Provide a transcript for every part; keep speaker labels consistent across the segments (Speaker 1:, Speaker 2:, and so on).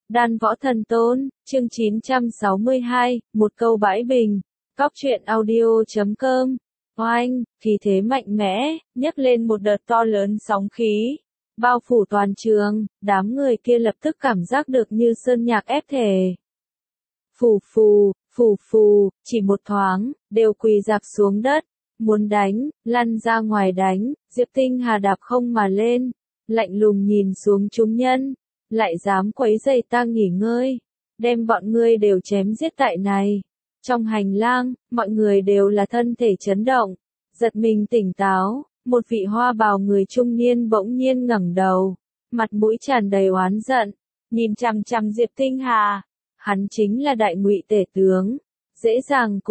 Speaker 1: Đan Võ Thần Tôn, chương 962, một câu bãi bình. Góc truyện audio.com. Oanh, khí thế mạnh mẽ, nhấc lên một đợt to lớn sóng khí. Bao phủ toàn trường, đám người kia lập tức cảm giác được như sơn nhạc ép thể. Phù phù, phù phù, chỉ một thoáng, đều quỳ rạp xuống đất. Muốn đánh, lăn ra ngoài đánh, Diệp Tinh Hà đạp không mà lên. Lạnh lùng nhìn xuống chúng nhân. Lại dám quấy rầy ta nghỉ ngơi, đem bọn ngươi đều chém giết tại này. Trong hành lang, mọi người đều là thân thể chấn động, giật mình tỉnh táo, một vị hoa bào người trung niên bỗng nhiên ngẩng đầu, mặt mũi tràn đầy oán giận, nhìn chằm chằm Diệp Tinh Hà. Hắn chính là Đại Ngụy Tể tướng, dễ dàng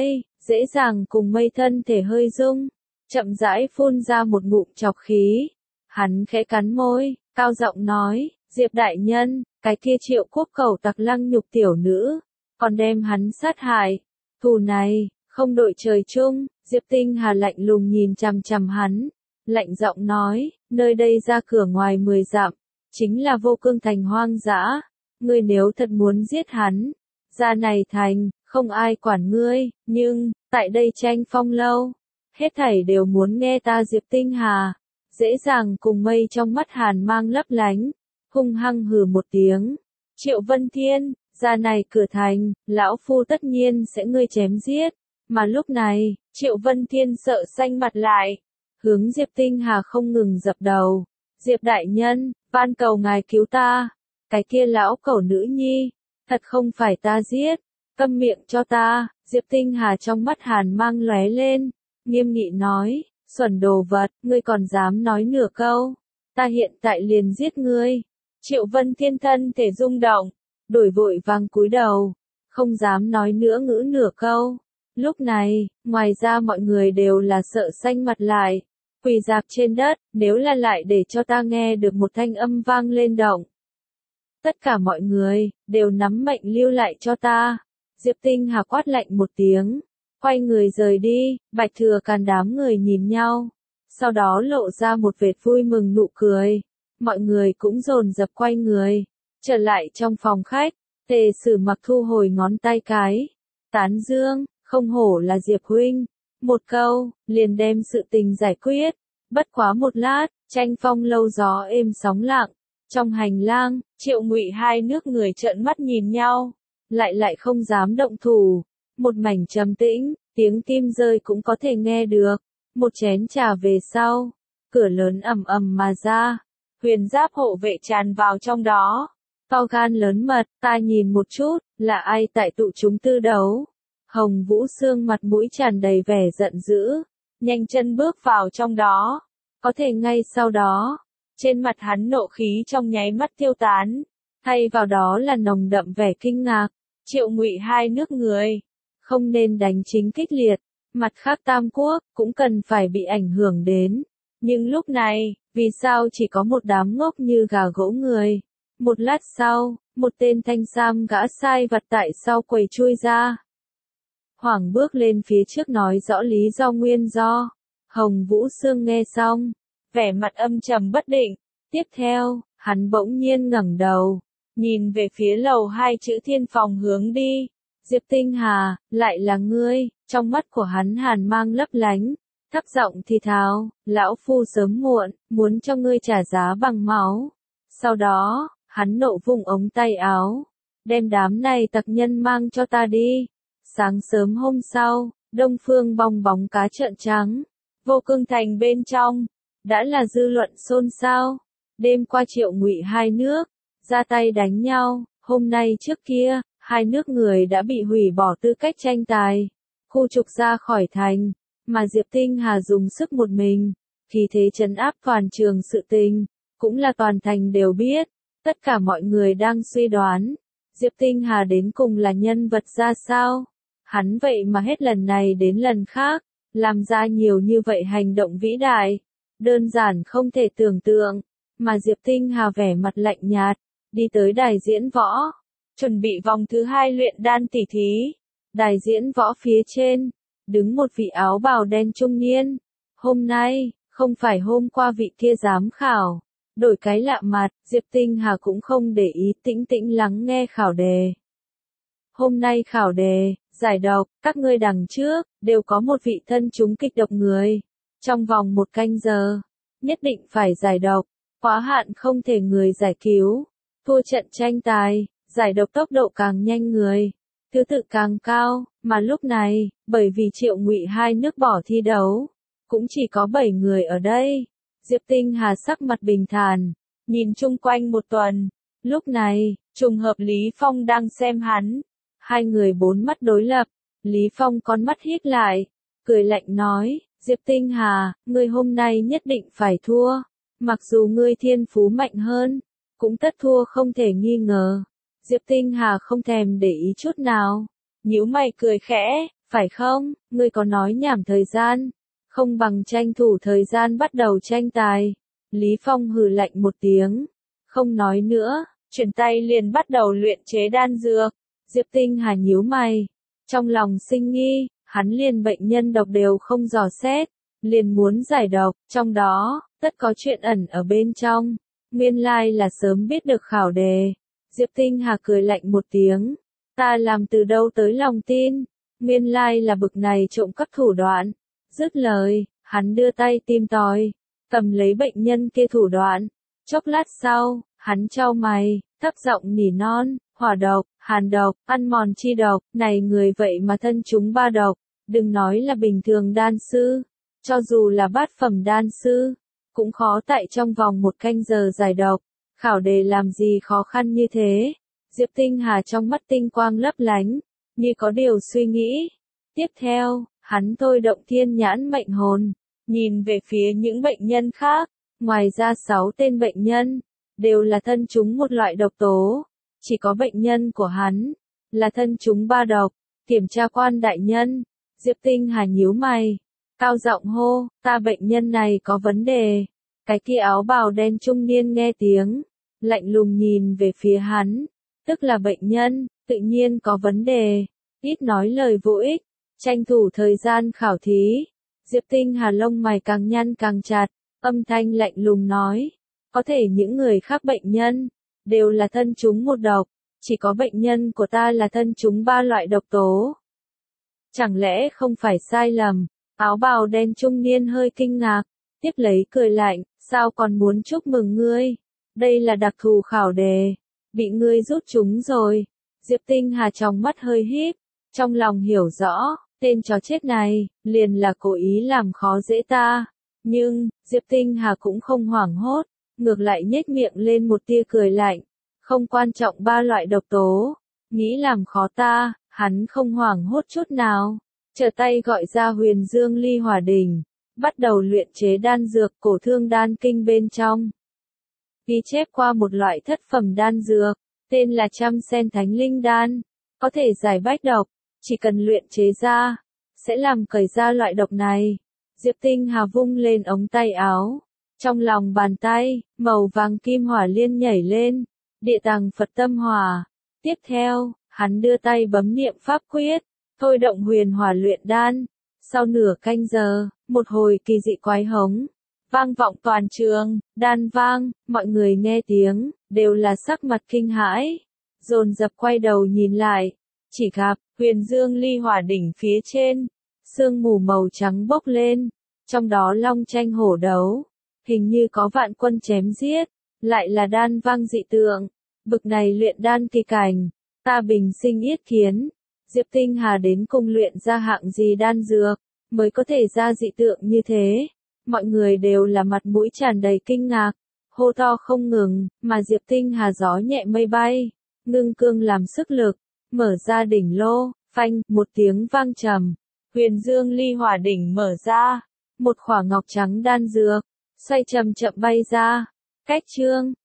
Speaker 1: cùng mây thân thể hơi rung, chậm rãi phun ra một ngụm trọc khí. Hắn khẽ cắn môi, cao giọng nói, Diệp đại nhân, cái kia Triệu Quốc Cẩu tặc lăng nhục tiểu nữ, còn đem hắn sát hại. Thù này, không đội trời chung. Diệp Tinh Hà lạnh lùng nhìn chằm chằm hắn, lạnh giọng nói, nơi đây ra cửa ngoài 10 dặm, chính là Vô Cương thành hoang dã. Ngươi nếu thật muốn giết hắn, ra này thành, không ai quản ngươi, nhưng, tại đây tranh phong lâu, hết thảy đều muốn nghe ta. Diệp Tinh Hà, dễ dàng cùng mây trong mắt hàn mang lấp lánh, hung hăng hừ một tiếng. Triệu Vân Thiên, ra này cửa thành, lão phu tất nhiên sẽ ngươi chém giết. Mà lúc này, Triệu Vân Thiên sợ xanh mặt lại, hướng Diệp Tinh Hà không ngừng dập đầu. Diệp đại nhân, van cầu ngài cứu ta, cái kia lão cẩu nữ nhi, thật không phải ta giết, câm miệng cho ta. Diệp Tinh Hà trong mắt hàn mang lóe lên, nghiêm nghị nói, xuẩn đồ vật, ngươi còn dám nói nửa câu, ta hiện tại liền giết ngươi. Triệu Vân Thiên thân thể rung động, đổi vội vàng cúi đầu, không dám nói nữa ngữ nửa câu. Lúc này, ngoài ra mọi người đều là sợ xanh mặt lại, quỳ rạp trên đất, nếu là lại để cho ta nghe được một thanh âm vang lên động. Tất cả mọi người, đều nắm mệnh lưu lại cho ta. Diệp Tinh Hà quát lạnh một tiếng, quay người rời đi. Bạch Thừa Càn đám người nhìn nhau, sau đó lộ ra một vệt vui mừng nụ cười. Mọi người cũng dồn dập quay người, trở lại trong phòng khách. Tề Sử Mặc thu hồi ngón tay cái, tán dương, không hổ là Diệp huynh, một câu, liền đem sự tình giải quyết. Bất quá một lát, tranh phong lâu gió êm sóng lặng. Trong hành lang, Triệu Ngụy hai nước người trợn mắt nhìn nhau, lại không dám động thủ. Một mảnh trầm tĩnh, tiếng tim rơi cũng có thể nghe được. Một chén trà về sau, cửa lớn ầm ầm mà ra. Huyền giáp hộ vệ tràn vào trong đó. To gan lớn mật, ta nhìn một chút, là ai tại tụ chúng tư đấu. Hồng Vũ Sương mặt mũi tràn đầy vẻ giận dữ, nhanh chân bước vào trong đó. Có thể ngay sau đó, trên mặt hắn nộ khí trong nháy mắt tiêu tán, thay vào đó là nồng đậm vẻ kinh ngạc. Triệu Ngụy hai nước người, không nên đánh chính kích liệt, mặt khác Tam Quốc cũng cần phải bị ảnh hưởng đến. Nhưng lúc này, vì sao chỉ có một đám ngốc như gà gỗ người? Một lát sau, một tên thanh sam gã sai vặt tại sau quầy chui ra. Hoảng bước lên phía trước nói rõ lý do nguyên do. Hồng Vũ Sương nghe xong, vẻ mặt âm trầm bất định. Tiếp theo, hắn bỗng nhiên ngẩng đầu, nhìn về phía lầu 2 chữ Thiên phòng hướng đi. Diệp Tinh Hà, lại là ngươi? Trong mắt của hắn hàn mang lấp lánh, thấp giọng thì thào, lão phu sớm muộn, muốn cho ngươi trả giá bằng máu. Sau đó, hắn nộ vung ống tay áo, đem đám này tặc nhân mang cho ta đi. Sáng sớm hôm sau, Đông Phương bong bóng cá trợn trắng, Vô Cương thành bên trong, đã là dư luận xôn xao. Đêm qua Triệu Ngụy hai nước ra tay đánh nhau, hôm nay trước kia, hai nước người đã bị hủy bỏ tư cách tranh tài, khu trục ra khỏi thành, mà Diệp Tinh Hà dùng sức một mình, khí thế trấn áp toàn trường. Sự tình cũng là toàn thành đều biết. Tất cả mọi người đang suy đoán, Diệp Tinh Hà đến cùng là nhân vật ra sao. Hắn vậy mà hết lần này đến lần khác, làm ra nhiều như vậy hành động vĩ đại, đơn giản không thể tưởng tượng. Mà Diệp Tinh Hà vẻ mặt lạnh nhạt, đi tới đài diễn võ, chuẩn bị vòng thứ 2 luyện đan tỉ thí. Đài diễn võ phía trên, đứng một vị áo bào đen trung niên. Hôm nay, không phải hôm qua vị kia giám khảo, Đổi cái lạ mặt, Diệp Tinh Hà cũng không để ý, tĩnh tĩnh lắng nghe khảo đề. Hôm nay khảo đề, giải độc, các ngươi đằng trước, đều có một vị thân chúng kịch độc người. Trong vòng 1 canh giờ, nhất định phải giải độc, quá hạn không thể người giải cứu. Thua trận tranh tài, giải độc tốc độ càng nhanh người, thứ tự càng cao, mà lúc này, bởi vì Triệu Ngụy hai nước bỏ thi đấu, cũng chỉ có 7 người ở đây. Diệp Tinh Hà sắc mặt bình thản, nhìn chung quanh một tuần. Lúc này, trùng hợp Lý Phong đang xem hắn. Hai người bốn mắt đối lập, Lý Phong con mắt híp lại, cười lạnh nói, Diệp Tinh Hà, ngươi hôm nay nhất định phải thua. Mặc dù ngươi thiên phú mạnh hơn, cũng tất thua không thể nghi ngờ. Diệp Tinh Hà không thèm để ý chút nào, nhíu mày cười khẽ, phải không, ngươi có nói nhảm thời gian, không bằng tranh thủ thời gian bắt đầu tranh tài. Lý Phong hừ lạnh một tiếng, không nói nữa, chuyển tay liền bắt đầu luyện chế đan dược. Diệp Tinh Hà nhíu mày, trong lòng sinh nghi, hắn liền bệnh nhân độc đều không dò xét, liền muốn giải độc, trong đó, tất có chuyện ẩn ở bên trong. Nguyên lai là sớm biết được khảo đề. Diệp Tinh Hà cười lạnh một tiếng, ta làm từ đâu tới lòng tin, nguyên lai là bực này trộm cắp thủ đoạn. Dứt lời, hắn đưa tay tìm tòi, cầm lấy bệnh nhân kia thủ đoạn. Chốc lát sau, hắn chau mày, thấp giọng nỉ non, hỏa độc, hàn độc, ăn mòn chi độc, này người vậy mà thân chúng 3 độc, đừng nói là bình thường đan sư, cho dù là bát phẩm đan sư, cũng khó tại trong vòng 1 canh giờ giải độc. Khảo đề làm gì khó khăn như thế? Diệp Tinh Hà trong mắt tinh quang lấp lánh, như có điều suy nghĩ. Tiếp theo, hắn thôi động thiên nhãn mệnh hồn, nhìn về phía những bệnh nhân khác, ngoài ra 6 tên bệnh nhân, đều là thân chúng một loại độc tố. Chỉ có bệnh nhân của hắn, là thân chúng 3 độc. Kiểm tra quan đại nhân, Diệp Tinh Hà nhíu mày, cao giọng hô, ta bệnh nhân này có vấn đề. Cái kia áo bào đen trung niên nghe tiếng, lạnh lùng nhìn về phía hắn, tức là bệnh nhân, tự nhiên có vấn đề, ít nói lời vô ích, tranh thủ thời gian khảo thí. Diệp Tinh Hà lông mày càng nhăn càng chặt, âm thanh lạnh lùng nói, có thể những người khác bệnh nhân, đều là thân chúng một độc, chỉ có bệnh nhân của ta là thân chúng 3 loại độc tố. Chẳng lẽ không phải sai lầm? Áo bào đen trung niên hơi kinh ngạc, tiếp lấy cười lạnh, sao còn muốn chúc mừng ngươi? Đây là đặc thù khảo đề, bị ngươi rút chúng rồi. Diệp Tinh Hà trong mắt hơi híp, trong lòng hiểu rõ, tên chó chết này, liền là cố ý làm khó dễ ta. Nhưng, Diệp Tinh Hà cũng không hoảng hốt, ngược lại nhếch miệng lên một tia cười lạnh, không quan trọng 3 loại độc tố, nghĩ làm khó ta, hắn không hoảng hốt chút nào, trở tay gọi ra Huyền Dương Ly Hỏa Đỉnh, bắt đầu luyện chế đan dược cổ thương đan kinh bên trong. Ghi chép qua một loại thất phẩm đan dược, tên là Trăm Sen Thánh Linh Đan, có thể giải bách độc, chỉ cần luyện chế ra, sẽ làm cởi ra loại độc này. Diệp Tinh Hà vung lên ống tay áo, trong lòng bàn tay, màu vàng kim hỏa liên nhảy lên, địa tàng Phật tâm hỏa. Tiếp theo, hắn đưa tay bấm niệm pháp quyết, thôi động huyền hỏa luyện đan. Sau nửa canh giờ, một hồi kỳ dị quái hống vang vọng toàn trường, đan vang, mọi người nghe tiếng, đều là sắc mặt kinh hãi, dồn dập quay đầu nhìn lại, chỉ gặp, Huyền Dương Ly Hỏa Đỉnh phía trên, sương mù màu trắng bốc lên, trong đó long tranh hổ đấu, hình như có vạn quân chém giết, lại là đan vang dị tượng, bực này luyện đan kỳ cảnh, ta bình sinh yết kiến, Diệp Tinh Hà đến cùng luyện ra hạng gì đan dược, mới có thể ra dị tượng như thế. Mọi người đều là mặt mũi tràn đầy kinh ngạc, hô to không ngừng, mà Diệp Tinh Hà gió nhẹ mây bay, ngưng cương làm sức lực, mở ra đỉnh lô, phanh, một tiếng vang trầm, Huyền Dương Ly Hỏa Đỉnh mở ra, một khỏa ngọc trắng đan dược, xoay chậm chậm bay ra, cách chương.